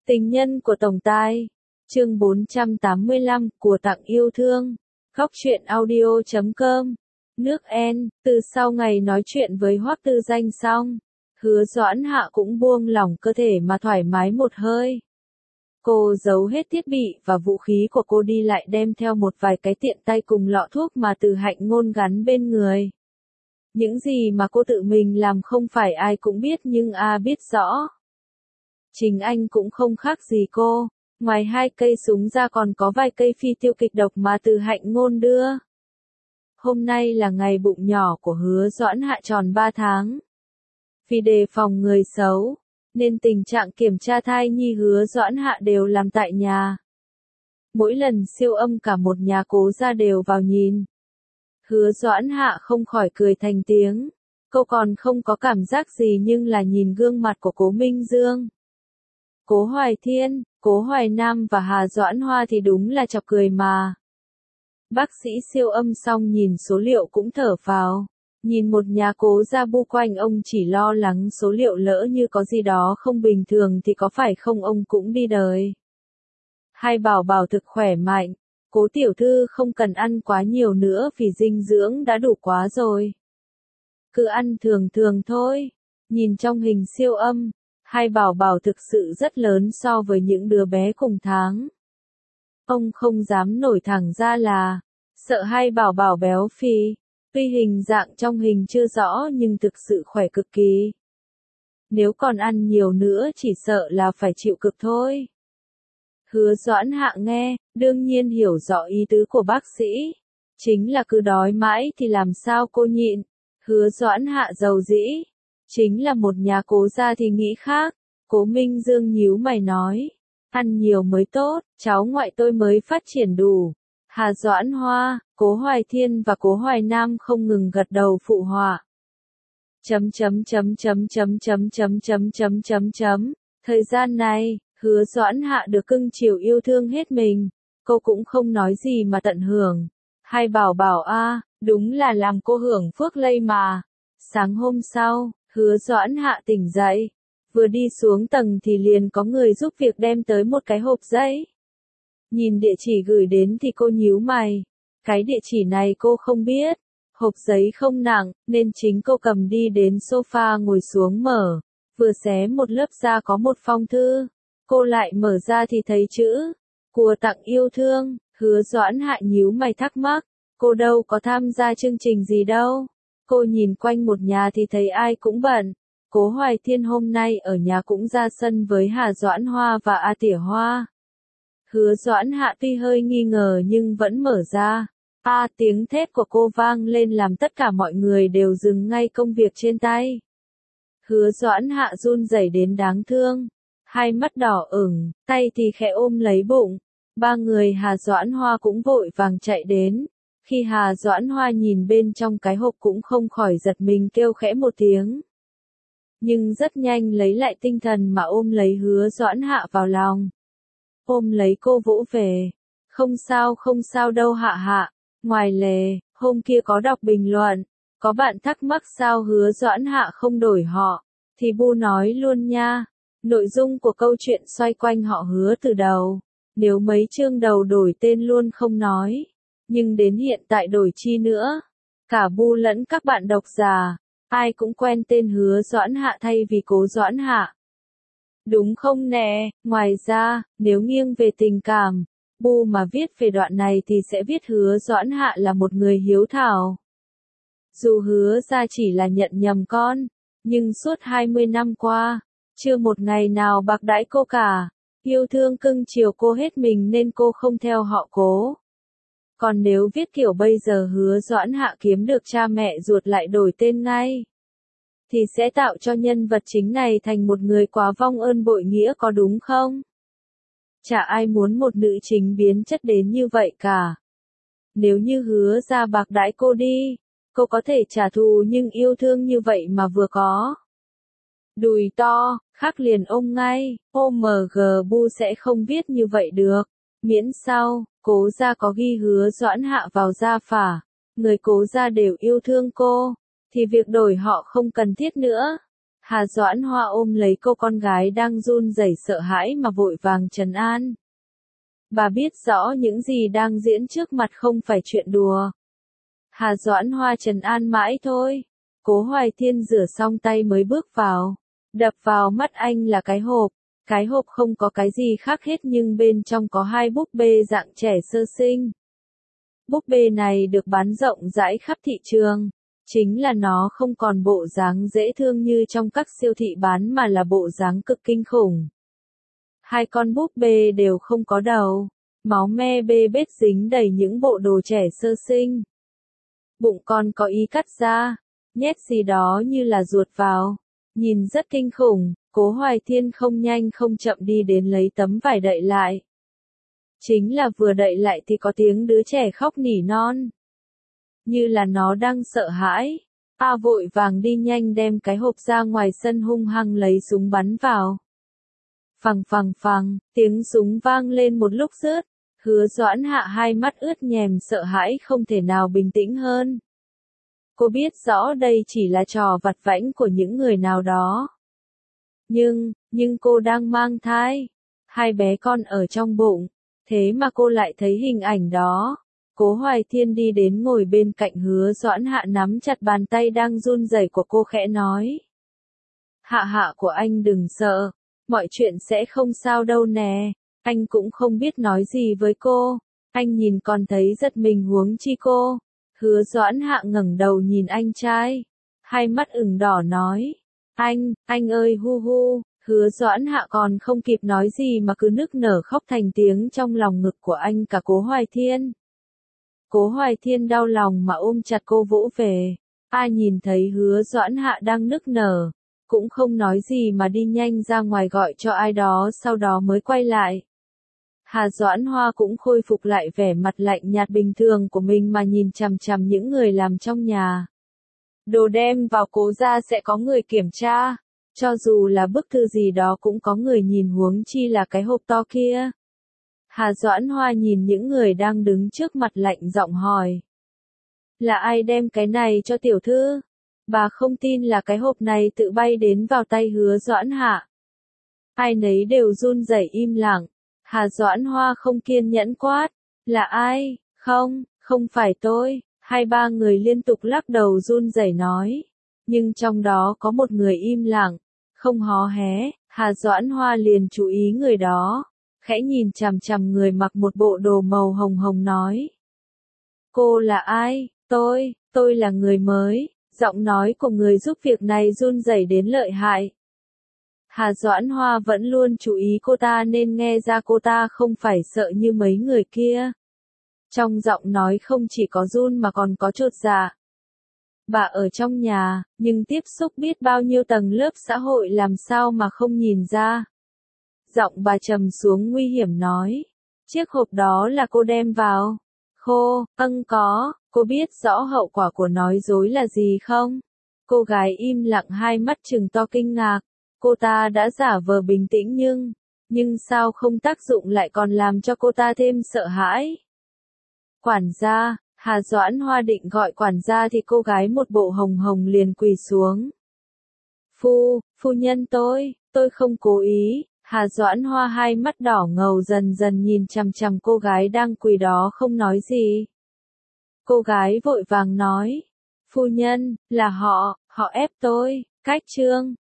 Tình nhân của tổng tài. Chương 485, của tặng yêu thương. Góc truyện audio.com. Nước En, từ sau ngày nói chuyện với Hoắc Tư Danh xong, Hứa Doãn Hạ cũng buông lỏng cơ thể mà thoải mái một hơi. Cô giấu hết thiết bị và vũ khí của cô đi lại đem theo một vài cái tiện tay cùng lọ thuốc mà Từ Hạnh Ngôn gắn bên người. Những gì mà cô tự mình làm không phải ai cũng biết nhưng biết rõ. Chính anh cũng không khác gì cô, ngoài 2 cây súng ra còn có vài cây phi tiêu kịch độc mà Từ Hạnh Ngôn đưa. Hôm nay là ngày bụng nhỏ của Hứa Doãn Hạ tròn 3 tháng. Vì đề phòng người xấu, nên tình trạng kiểm tra thai nhi Hứa Doãn Hạ đều làm tại nhà. Mỗi lần siêu âm cả một nhà Cố gia đều vào nhìn. Hứa Doãn Hạ không khỏi cười thành tiếng. Cô còn không có cảm giác gì nhưng là nhìn gương mặt của Cố Minh Dương, Cố Hoài Thiên, Cố Hoài Nam và Hà Doãn Hoa thì đúng là chọc cười mà. Bác sĩ siêu âm xong nhìn số liệu cũng thở phào. Nhìn một nhà Cố gia bu quanh ông chỉ lo lắng số liệu lỡ như có gì đó không bình thường thì có phải không ông cũng đi đời. Hai bảo bảo thực khỏe mạnh. Cố tiểu thư không cần ăn quá nhiều nữa vì dinh dưỡng đã đủ quá rồi. Cứ ăn thường thường thôi. Nhìn trong hình siêu âm, hai bảo bảo thực sự rất lớn so với những đứa bé cùng tháng. Ông không dám nổi thẳng ra là, sợ hai bảo bảo béo phì. Tuy hình dạng trong hình chưa rõ nhưng thực sự khỏe cực kỳ. Nếu còn ăn nhiều nữa chỉ sợ là phải chịu cực thôi. Hứa Doãn Hạ nghe, đương nhiên hiểu rõ ý tứ của bác sĩ. Chính là cứ đói mãi thì làm sao cô nhịn. Hứa Doãn Hạ giàu dĩ. Chính là một nhà Cố gia thì nghĩ khác. Cố Minh Dương nhíu mày nói. Ăn nhiều mới tốt, cháu ngoại tôi mới phát triển đủ. Hà Doãn Hoa, Cố Hoài Thiên và Cố Hoài Nam không ngừng gật đầu phụ họa. Thời gian này, Hứa Doãn Hạ được cưng chiều yêu thương hết mình, cô cũng không nói gì mà tận hưởng. Hai bảo bảo đúng là làm cô hưởng phước lây mà. Sáng hôm sau, Hứa Doãn Hạ tỉnh dậy, vừa đi xuống tầng thì liền có người giúp việc đem tới một cái hộp giấy. Nhìn địa chỉ gửi đến thì cô nhíu mày, cái địa chỉ này cô không biết. Hộp giấy không nặng, nên chính cô cầm đi đến sofa ngồi xuống mở, vừa xé một lớp ra có một phong thư. Cô lại mở ra thì thấy chữ, của tặng yêu thương. Hứa Doãn Hạ nhíu mày thắc mắc, cô đâu có tham gia chương trình gì đâu. Cô nhìn quanh một nhà thì thấy ai cũng bận. Cố Hoài Thiên hôm nay ở nhà cũng ra sân với Hà Doãn Hoa và A Tỉa Hoa. Hứa Doãn Hạ tuy hơi nghi ngờ nhưng vẫn mở ra. Tiếng thét của cô vang lên làm tất cả mọi người đều dừng ngay công việc trên tay. Hứa Doãn Hạ run rẩy đến đáng thương. Hai mắt đỏ ửng, tay thì khẽ ôm lấy bụng. Ba người Hà Doãn Hoa cũng vội vàng chạy đến. Khi Hà Doãn Hoa nhìn bên trong cái hộp cũng không khỏi giật mình kêu khẽ một tiếng. Nhưng rất nhanh lấy lại tinh thần mà ôm lấy Hứa Doãn Hạ vào lòng. Ôm lấy cô vỗ về. Không sao đâu Hạ Hạ. Ngoài lề, hôm kia có đọc bình luận. Có bạn thắc mắc sao Hứa Doãn Hạ không đổi họ. Thì Bu nói luôn nha. Nội dung của câu chuyện xoay quanh họ Hứa từ đầu. Nếu mấy chương đầu đổi tên luôn không nói. Nhưng đến hiện tại đổi chi nữa. Cả Bu lẫn các bạn độc giả, ai cũng quen tên Hứa Doãn Hạ thay vì Cố Doãn Hạ. Đúng không nè? Ngoài ra, nếu nghiêng về tình cảm, Bu mà viết về đoạn này thì sẽ viết Hứa Doãn Hạ là một người hiếu thảo. Dù Hứa ra chỉ là nhận nhầm con, nhưng suốt 20 năm qua, chưa một ngày nào bạc đãi cô cả. Yêu thương cưng chiều cô hết mình nên cô không theo họ Cố. Còn nếu viết kiểu bây giờ Hứa Doãn Hạ kiếm được cha mẹ ruột lại đổi tên ngay, thì sẽ tạo cho nhân vật chính này thành một người quá vong ơn bội nghĩa có đúng không? Chả ai muốn một nữ chính biến chất đến như vậy cả. Nếu như Hứa ra bạc đãi cô đi, cô có thể trả thù nhưng yêu thương như vậy mà vừa có. Đùi to, khắc liền ôm ngay, OMG Bu sẽ không viết như vậy được. Miễn sao, Cố gia có ghi Hứa Doãn Hạ vào gia phả, người Cố gia đều yêu thương cô, thì việc đổi họ không cần thiết nữa. Hà Doãn Hoa ôm lấy cô con gái đang run rẩy sợ hãi mà vội vàng trấn an. Bà biết rõ những gì đang diễn trước mặt không phải chuyện đùa. Hà Doãn Hoa trấn an mãi thôi. Cố Hoài Thiên rửa xong tay mới bước vào. Đập vào mắt anh là cái hộp. Cái hộp không có cái gì khác hết nhưng bên trong có hai búp bê dạng trẻ sơ sinh. Búp bê này được bán rộng rãi khắp thị trường. Chính là nó không còn bộ dáng dễ thương như trong các siêu thị bán mà là bộ dáng cực kinh khủng. Hai con búp bê đều không có đầu. Máu me bê bết dính đầy những bộ đồ trẻ sơ sinh. Bụng con có ý cắt ra. Nhét gì đó như là ruột vào. Nhìn rất kinh khủng. Cố Hoài Thiên không nhanh không chậm đi đến lấy tấm vải đậy lại. Chính là vừa đậy lại thì có tiếng đứa trẻ khóc nỉ non. Như là nó đang sợ hãi. Vội vàng đi nhanh đem cái hộp ra ngoài sân hung hăng lấy súng bắn vào. Phằng phằng phằng, tiếng súng vang lên một lúc rớt. Hứa Doãn Hạ hai mắt ướt nhèm sợ hãi không thể nào bình tĩnh hơn. Cô biết rõ đây chỉ là trò vặt vãnh của những người nào đó. Nhưng cô đang mang thai. Hai bé con ở trong bụng. Thế mà cô lại thấy hình ảnh đó. Cố Hoài Thiên đi đến ngồi bên cạnh Hứa Doãn Hạ nắm chặt bàn tay đang run rẩy của cô khẽ nói. Hạ hạ của anh đừng sợ. Mọi chuyện sẽ không sao đâu nè. Anh cũng không biết nói gì với cô. Anh nhìn còn thấy giật mình huống chi cô. Hứa Doãn Hạ ngẩng đầu nhìn anh trai. Hai mắt ửng đỏ nói. Anh ơi hu hu. Hứa Doãn Hạ còn không kịp nói gì mà cứ nức nở khóc thành tiếng trong lòng ngực của anh cả Cố Hoài Thiên. Cố Hoài Thiên đau lòng mà ôm chặt cô vỗ về. Nhìn thấy Hứa Doãn Hạ đang nức nở. Cũng không nói gì mà đi nhanh ra ngoài gọi cho ai đó sau đó mới quay lại. Hà Doãn Hoa cũng khôi phục lại vẻ mặt lạnh nhạt bình thường của mình mà nhìn chằm chằm những người làm trong nhà. Đồ đem vào Cố gia sẽ có người kiểm tra. Cho dù là bức thư gì đó cũng có người nhìn huống chi là cái hộp to kia. Hà Doãn Hoa nhìn những người đang đứng trước mặt lạnh giọng hỏi. Là ai đem cái này cho tiểu thư? Bà không tin là cái hộp này tự bay đến vào tay Hứa Doãn Hạ. Ai nấy đều run rẩy im lặng. Hà Doãn Hoa không kiên nhẫn quát. Là ai? Không phải tôi. Hai ba người liên tục lắc đầu run rẩy nói. Nhưng trong đó có một người im lặng. Không hó hé. Hà Doãn Hoa liền chú ý người đó. Khẽ nhìn chằm chằm người mặc một bộ đồ màu hồng hồng nói. Cô là ai? Tôi là người mới. Giọng nói của người giúp việc này run rẩy đến lợi hại. Hà Doãn Hoa vẫn luôn chú ý cô ta nên nghe ra cô ta không phải sợ như mấy người kia. Trong giọng nói không chỉ có run mà còn có chột dạ. Bà ở trong nhà, nhưng tiếp xúc biết bao nhiêu tầng lớp xã hội làm sao mà không nhìn ra. Giọng bà trầm xuống nguy hiểm nói. Chiếc hộp đó là cô đem vào. Có, cô biết rõ hậu quả của nói dối là gì không? Cô gái im lặng hai mắt trừng to kinh ngạc. Cô ta đã giả vờ bình tĩnh nhưng sao không tác dụng lại còn làm cho cô ta thêm sợ hãi? Quản gia, Hà Doãn Hoa định gọi quản gia thì cô gái một bộ hồng hồng liền quỳ xuống. Phu nhân tôi không cố ý. Hà Doãn Hoa hai mắt đỏ ngầu dần dần nhìn chằm chằm cô gái đang quỳ đó không nói gì. Cô gái vội vàng nói. Phu nhân, là họ ép tôi, cách trương.